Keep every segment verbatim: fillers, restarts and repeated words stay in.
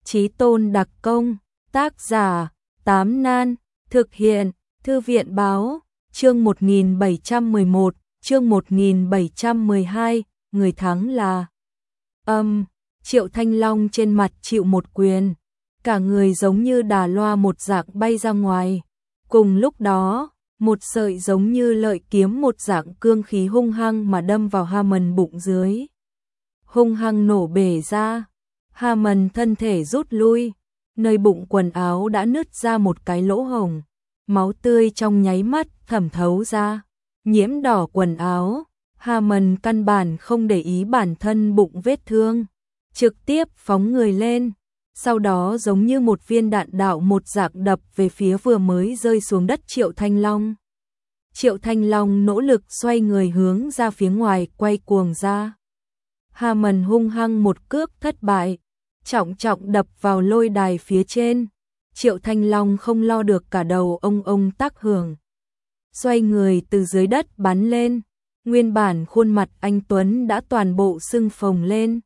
Chí Tôn đặc công, tác giả, Tám Nan, thực hiện, Thư viện báo, chương một nghìn bảy trăm mười một, chương một nghìn bảy trăm mười hai, người thắng là âm, um, Triệu Thanh Long trên mặt chịu một quyền, cả người giống như đà loa một dạng bay ra ngoài. Cùng lúc đó, một sợi giống như lợi kiếm một dạng cương khí hung hăng mà đâm vào Hammond bụng dưới. Hung hăng nổ bể ra, Hammond thân thể rút lui, nơi bụng quần áo đã nứt ra một cái lỗ hổng, máu tươi trong nháy mắt thẩm thấu ra, nhiễm đỏ quần áo. Hammond căn bản không để ý bản thân bụng vết thương, trực tiếp phóng người lên, sau đó giống như một viên đạn đạo một dạng đập về phía vừa mới rơi xuống đất Triệu Thanh Long. Triệu Thanh Long nỗ lực xoay người hướng ra phía ngoài quay cuồng ra. Hammond hung hăng một cước thất bại, trọng trọng đập vào lôi đài phía trên. Triệu Thanh Long không lo được cả đầu ông ông tác hưởng. Xoay người từ dưới đất bắn lên, nguyên bản khuôn mặt anh Tuấn đã toàn bộ sưng phồng lên.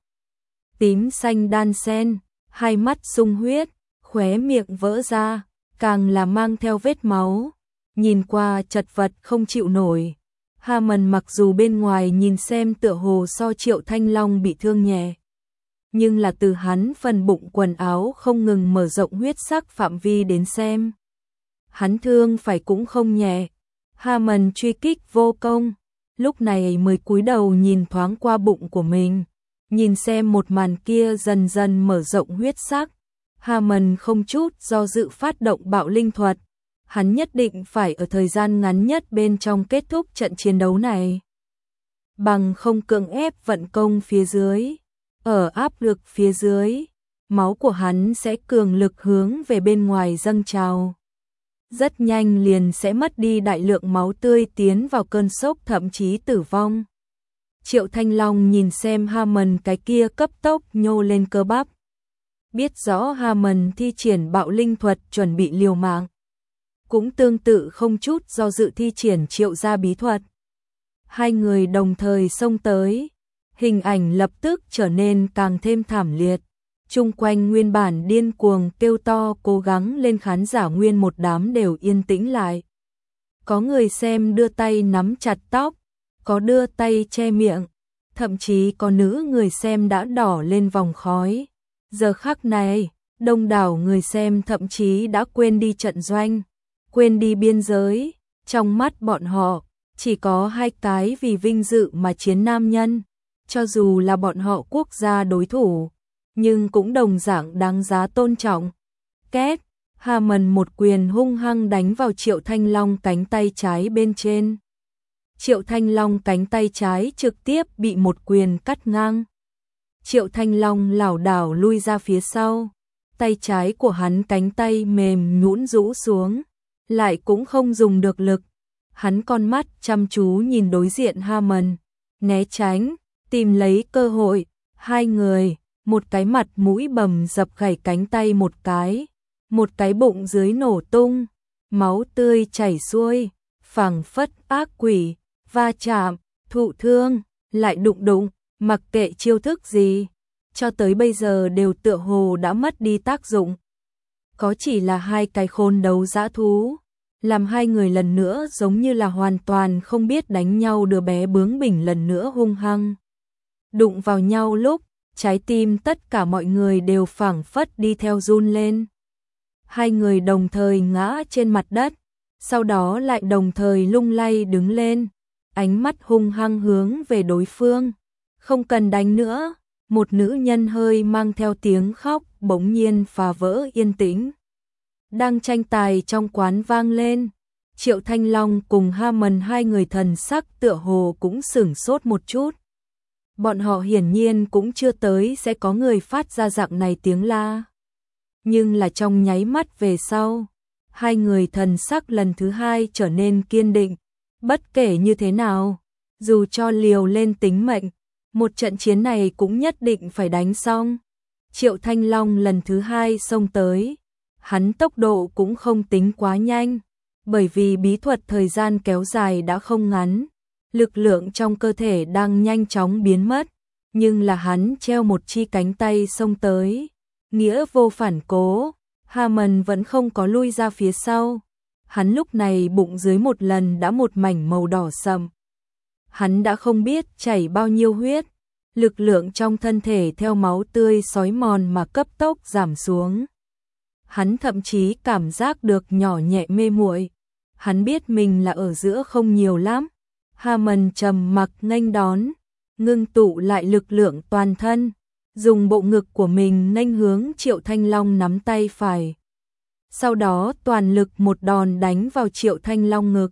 Tím xanh đan xen, hai mắt sung huyết, khóe miệng vỡ ra, càng là mang theo vết máu. Nhìn qua chật vật không chịu nổi. Hammond mặc dù bên ngoài nhìn xem tựa hồ so Triệu Thanh Long bị thương nhẹ, nhưng là từ hắn phần bụng quần áo không ngừng mở rộng huyết sắc phạm vi đến xem, hắn thương phải cũng không nhẹ. Hammond truy kích vô công, lúc này mới cúi đầu nhìn thoáng qua bụng của mình, nhìn xem một màn kia dần dần mở rộng huyết sắc. Hammond không chút do dự phát động bạo linh thuật. Hắn nhất định phải ở thời gian ngắn nhất bên trong kết thúc trận chiến đấu này. Bằng không cưỡng ép vận công phía dưới, ở áp lực phía dưới, máu của hắn sẽ cường lực hướng về bên ngoài dâng trào. Rất nhanh liền sẽ mất đi đại lượng máu tươi tiến vào cơn sốc thậm chí tử vong. Triệu Thanh Long nhìn xem Hammond cái kia cấp tốc nhô lên cơ bắp. Biết rõ Hammond thi triển bạo linh thuật chuẩn bị liều mạng. Cũng tương tự không chút do dự thi triển triệu gia bí thuật. Hai người đồng thời xông tới, hình ảnh lập tức trở nên càng thêm thảm liệt. Chung quanh nguyên bản điên cuồng kêu to cố gắng lên khán giả nguyên một đám đều yên tĩnh lại. Có người xem đưa tay nắm chặt tóc, có đưa tay che miệng, thậm chí có nữ người xem đã đỏ lên vòng khói. Giờ khắc này, đông đảo người xem thậm chí đã quên đi trận doanh, quên đi biên giới, trong mắt bọn họ chỉ có hai cái vì vinh dự mà chiến nam nhân, cho dù là bọn họ quốc gia đối thủ, nhưng cũng đồng dạng đáng giá tôn trọng. Két, Hammond một quyền hung hăng đánh vào Triệu Thanh Long cánh tay trái bên trên. Triệu Thanh Long cánh tay trái trực tiếp bị một quyền cắt ngang. Triệu Thanh Long lảo đảo lui ra phía sau, tay trái của hắn cánh tay mềm nhũn rũ xuống, lại cũng không dùng được lực. Hắn con mắt chăm chú nhìn đối diện Hammond, né tránh, tìm lấy cơ hội. Hai người, một cái mặt mũi bầm dập gãy cánh tay một cái, một cái bụng dưới nổ tung, máu tươi chảy xuôi, phảng phất ác quỷ, va chạm, thụ thương, lại đụng đụng, mặc kệ chiêu thức gì, cho tới bây giờ đều tựa hồ đã mất đi tác dụng. Có chỉ là hai cái khôn đấu dã thú, làm hai người lần nữa giống như là hoàn toàn không biết đánh nhau đứa bé bướng bỉnh lần nữa hung hăng. Đụng vào nhau lúc, trái tim tất cả mọi người đều phảng phất đi theo run lên. Hai người đồng thời ngã trên mặt đất, sau đó lại đồng thời lung lay đứng lên, ánh mắt hung hăng hướng về đối phương. Không cần đánh nữa, một nữ nhân hơi mang theo tiếng khóc bỗng nhiên phá vỡ yên tĩnh. Đang tranh tài trong quán vang lên, Triệu Thanh Long cùng Hammond hai người thần sắc tựa hồ cũng sửng sốt một chút. Bọn họ hiển nhiên cũng chưa tới sẽ có người phát ra dạng này tiếng la. Nhưng là trong nháy mắt về sau, hai người thần sắc lần thứ hai trở nên kiên định. Bất kể như thế nào, dù cho liều lên tính mệnh, một trận chiến này cũng nhất định phải đánh xong. Triệu Thanh Long lần thứ hai xông tới, hắn tốc độ cũng không tính quá nhanh, bởi vì bí thuật thời gian kéo dài đã không ngắn, lực lượng trong cơ thể đang nhanh chóng biến mất, nhưng là hắn treo một chi cánh tay xông tới, nghĩa vô phản cố, Hammond vẫn không có lui ra phía sau. Hắn lúc này bụng dưới một lần đã một mảnh màu đỏ sậm. Hắn đã không biết chảy bao nhiêu huyết, lực lượng trong thân thể theo máu tươi xói mòn mà cấp tốc giảm xuống. Hắn thậm chí cảm giác được nhỏ nhẹ mê muội. Hắn biết mình là ở giữa không nhiều lắm. Hammond trầm mặc nghênh đón, ngưng tụ lại lực lượng toàn thân, dùng bộ ngực của mình nghênh hướng Triệu Thanh Long nắm tay phải. Sau đó toàn lực một đòn đánh vào Triệu Thanh Long ngực.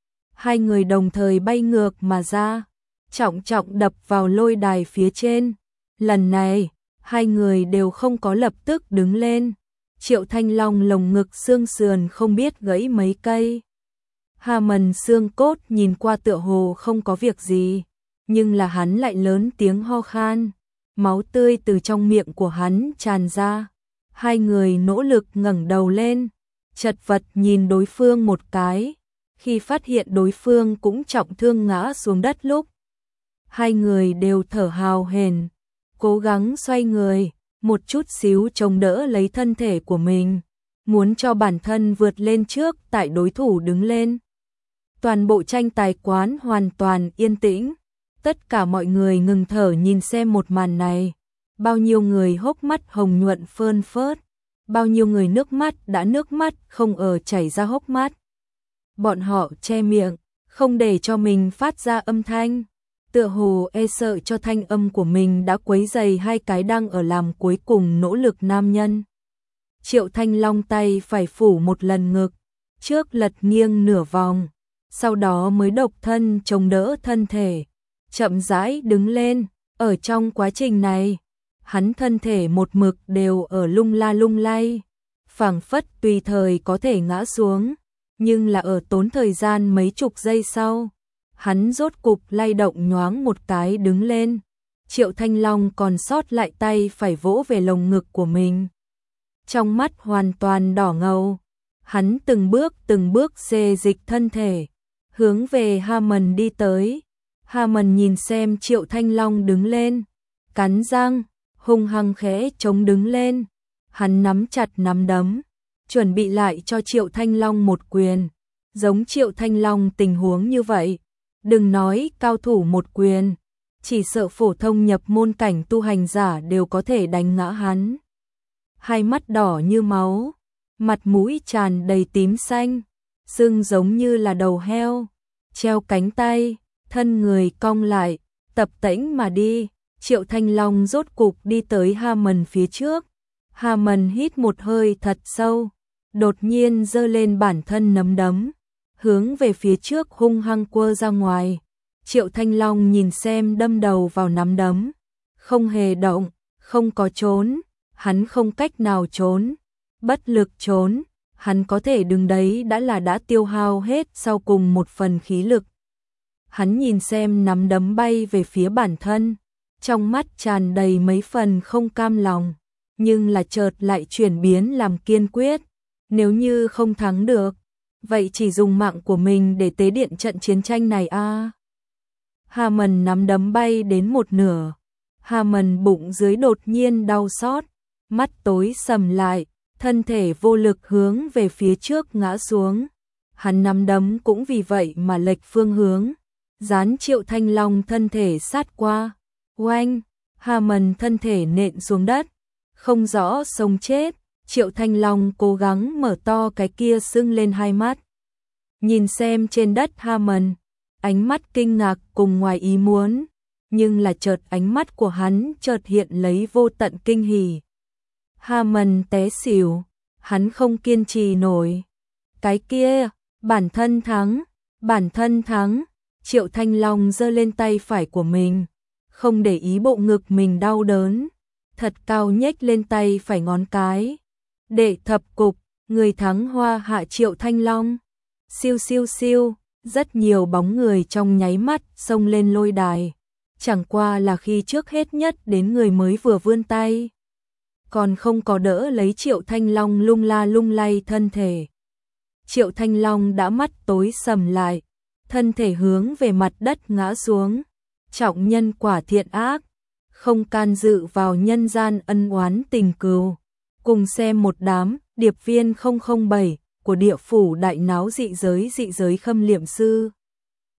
Hai người đồng thời bay ngược mà ra, trọng trọng đập vào lôi đài phía trên. Lần này, hai người đều không có lập tức đứng lên. Triệu Thanh Long lồng ngực xương sườn không biết gãy mấy cây. Hammond xương cốt nhìn qua tựa hồ không có việc gì, nhưng là hắn lại lớn tiếng ho khan, máu tươi từ trong miệng của hắn tràn ra. Hai người nỗ lực ngẩng đầu lên, chật vật nhìn đối phương một cái, khi phát hiện đối phương cũng trọng thương ngã xuống đất lúc. Hai người đều thở hào hển, cố gắng xoay người, một chút xíu chống đỡ lấy thân thể của mình, muốn cho bản thân vượt lên trước tại đối thủ đứng lên. Toàn bộ tranh tài quán hoàn toàn yên tĩnh, tất cả mọi người ngừng thở nhìn xem một màn này. Bao nhiêu người hốc mắt hồng nhuận phơn phớt, bao nhiêu người nước mắt đã nước mắt không ở chảy ra hốc mắt. Bọn họ che miệng, không để cho mình phát ra âm thanh, tựa hồ e sợ cho thanh âm của mình đã quấy rầy hai cái đang ở làm cuối cùng nỗ lực nam nhân. Triệu Thanh Long tay phải phủ một lần ngực, trước lật nghiêng nửa vòng, sau đó mới độc thân chống đỡ thân thể, chậm rãi đứng lên. Ở trong quá trình này, hắn thân thể một mực đều ở lung la lung lay, phảng phất tùy thời có thể ngã xuống, nhưng là ở tốn thời gian mấy chục giây sau, hắn rốt cục lay động nhoáng một cái đứng lên. Triệu Thanh Long còn sót lại tay phải vỗ về lồng ngực của mình, trong mắt hoàn toàn đỏ ngầu. Hắn từng bước từng bước xê dịch thân thể, hướng về Hammond đi tới. Hammond nhìn xem Triệu Thanh Long đứng lên, cắn răng, hung hăng khẽ chống đứng lên. Hắn nắm chặt nắm đấm, chuẩn bị lại cho Triệu Thanh Long một quyền. Giống Triệu Thanh Long tình huống như vậy, đừng nói cao thủ một quyền, chỉ sợ phổ thông nhập môn cảnh tu hành giả đều có thể đánh ngã hắn. Hai mắt đỏ như máu, mặt mũi tràn đầy tím xanh, sưng giống như là đầu heo, treo cánh tay, thân người cong lại, tập tễnh mà đi. Triệu Thanh Long rốt cục đi tới Hammond phía trước. Hammond hít một hơi thật sâu, đột nhiên giơ lên bản thân nắm đấm, hướng về phía trước hung hăng quơ ra ngoài. Triệu Thanh Long nhìn xem đâm đầu vào nắm đấm, không hề động, không có trốn, hắn không cách nào trốn, bất lực trốn, hắn có thể đứng đấy đã là đã tiêu hao hết sau cùng một phần khí lực. Hắn nhìn xem nắm đấm bay về phía bản thân, trong mắt tràn đầy mấy phần không cam lòng, nhưng là chợt lại chuyển biến làm kiên quyết. Nếu như không thắng được, vậy chỉ dùng mạng của mình để tế điện trận chiến tranh này a. À. Hammond nắm đấm bay đến một nửa, Hammond bụng dưới đột nhiên đau xót, mắt tối sầm lại, thân thể vô lực hướng về phía trước ngã xuống. Hắn nắm đấm cũng vì vậy mà lệch phương hướng, dán Triệu Thanh Long thân thể sát qua. Oanh, Hammond thân thể nện xuống đất, không rõ sống chết. Triệu Thanh Long cố gắng mở to cái kia sưng lên hai mắt, nhìn xem trên đất Hammond, ánh mắt kinh ngạc cùng ngoài ý muốn, nhưng là chợt ánh mắt của hắn chợt hiện lấy vô tận kinh hỉ. Hammond té xỉu, hắn không kiên trì nổi. Cái kia, bản thân thắng, bản thân thắng. Triệu Thanh Long giơ lên tay phải của mình, không để ý bộ ngực mình đau đớn, thật cao nhếch lên tay phải ngón cái. Đệ thập cục, người thắng Hoa Hạ Triệu Thanh Long. Siêu siêu siêu, rất nhiều bóng người trong nháy mắt xông lên lôi đài. Chẳng qua là khi trước hết nhất đến người mới vừa vươn tay, còn không có đỡ lấy Triệu Thanh Long lung la lung lay thân thể. Triệu Thanh Long đã mắt tối sầm lại, thân thể hướng về mặt đất ngã xuống. Trọng nhân quả thiện ác, không can dự vào nhân gian ân oán tình cừu. Cùng xem một đám điệp viên không không bảy của địa phủ đại náo dị giới dị giới khâm liệm sư.